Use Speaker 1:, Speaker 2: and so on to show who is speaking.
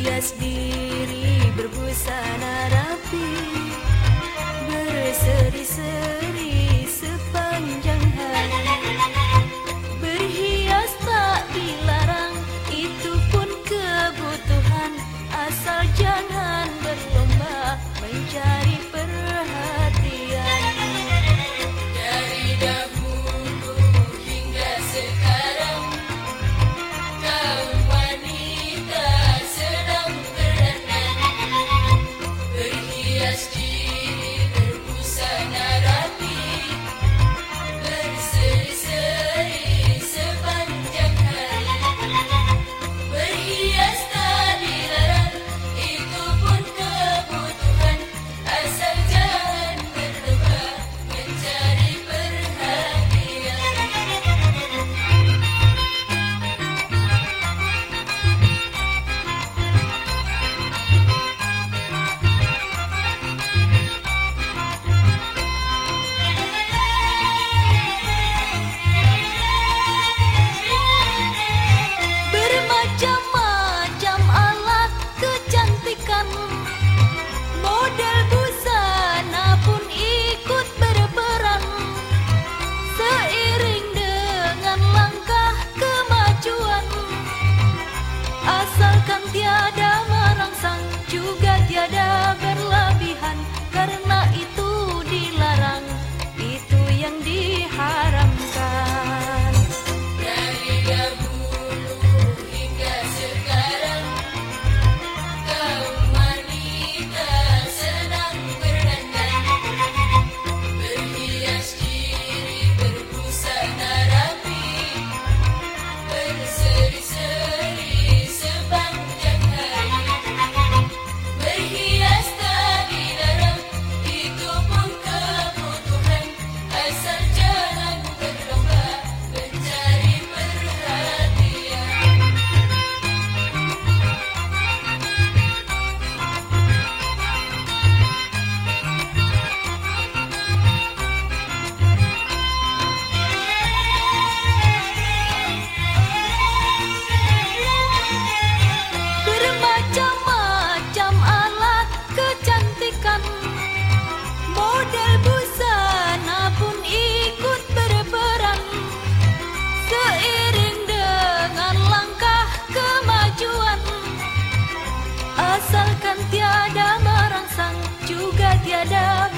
Speaker 1: Berhias diri berbusana rapi, berseri-seri sepanjang hari. Berhias tak dilarang, itu pun kebutuhan, asal jangan berlomba mencari perhatian.
Speaker 2: Dari dahulu hingga sekarang, kaum wanita sedang berdandan, berhias diri berbusana rapi, berseri-seri sepanjang hari. Berhias tak dilarang, itu pun kebutuhan, asal jangan berlomba mencari perhatian.
Speaker 1: Bermacam-macam alat kecantikan, model busana pun ikut berperan. Seiring dengan langkah kemajuan, asalkan tiada merangsang, juga tiada berlebihan, karena itu dilarang, itu yang diharamkan.
Speaker 2: Dari dahulu hingga sekarang, kaum wanita sedang berdandan, berhias diri berbusana rapi, berseri-seri sepanjang hari. Berhias tak dilarang, itu pun kebutuhan, asal jangan berlomba mencari perhatian.
Speaker 1: Bermacam-macam alat kecantikan, model busana pun ikut berperan. Seiring dengan langkah kemajuan, asalkan tiada merangsang, juga tiada